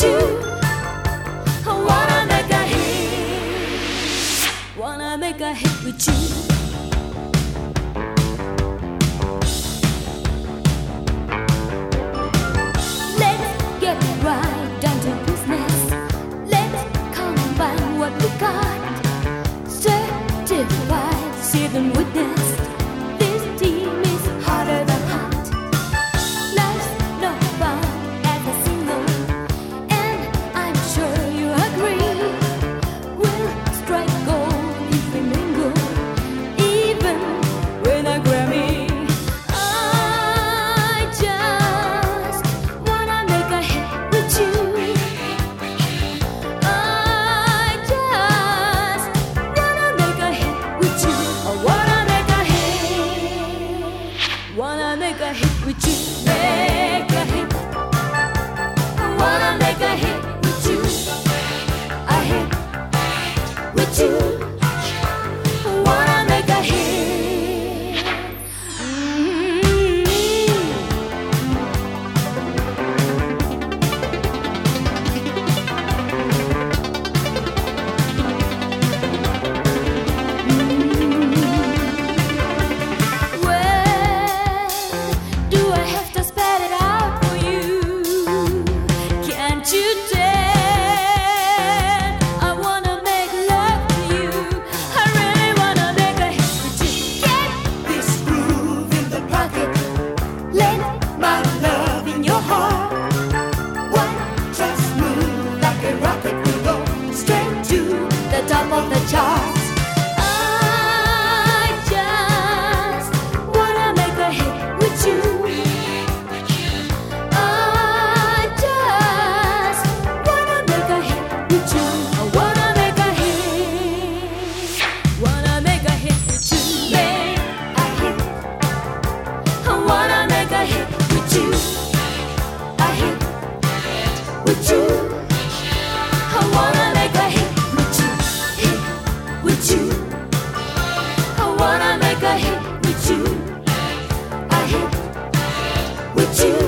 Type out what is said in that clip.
you. I wanna make a hit. Wanna make a hit with you. Let's get right down to business. Let's combine what we got. Certified, seasoned witness. This team is hotter than hot. Life's no fun as a single, and I'm sure you agree. We'll strike gold if we mingle, even with a Grammy. I just wanna make a hit with you. I just wanna make a hit with you. I wanna make a hit. Wanna make a hit with you. Make a hit. I wanna make a hit with you. A hit with you. I wanna make a hit. Well, do I have to spell it out for you? Can't you tell? I wanna make love to you. I really wanna make a hit with you. Get this groove in the pocket. Let my love in your heart. One just move like a rocket. We go straight to the top of the charts. I just wanna make a hit with you. I just wanna make a hit with you. I wanna make a hit. Wanna make a hit with you. Make a hit. I wanna make a hit with you. A hit with you. I wanna make a hit with you. Hit with you. I wanna make a hit with you. A hit with you.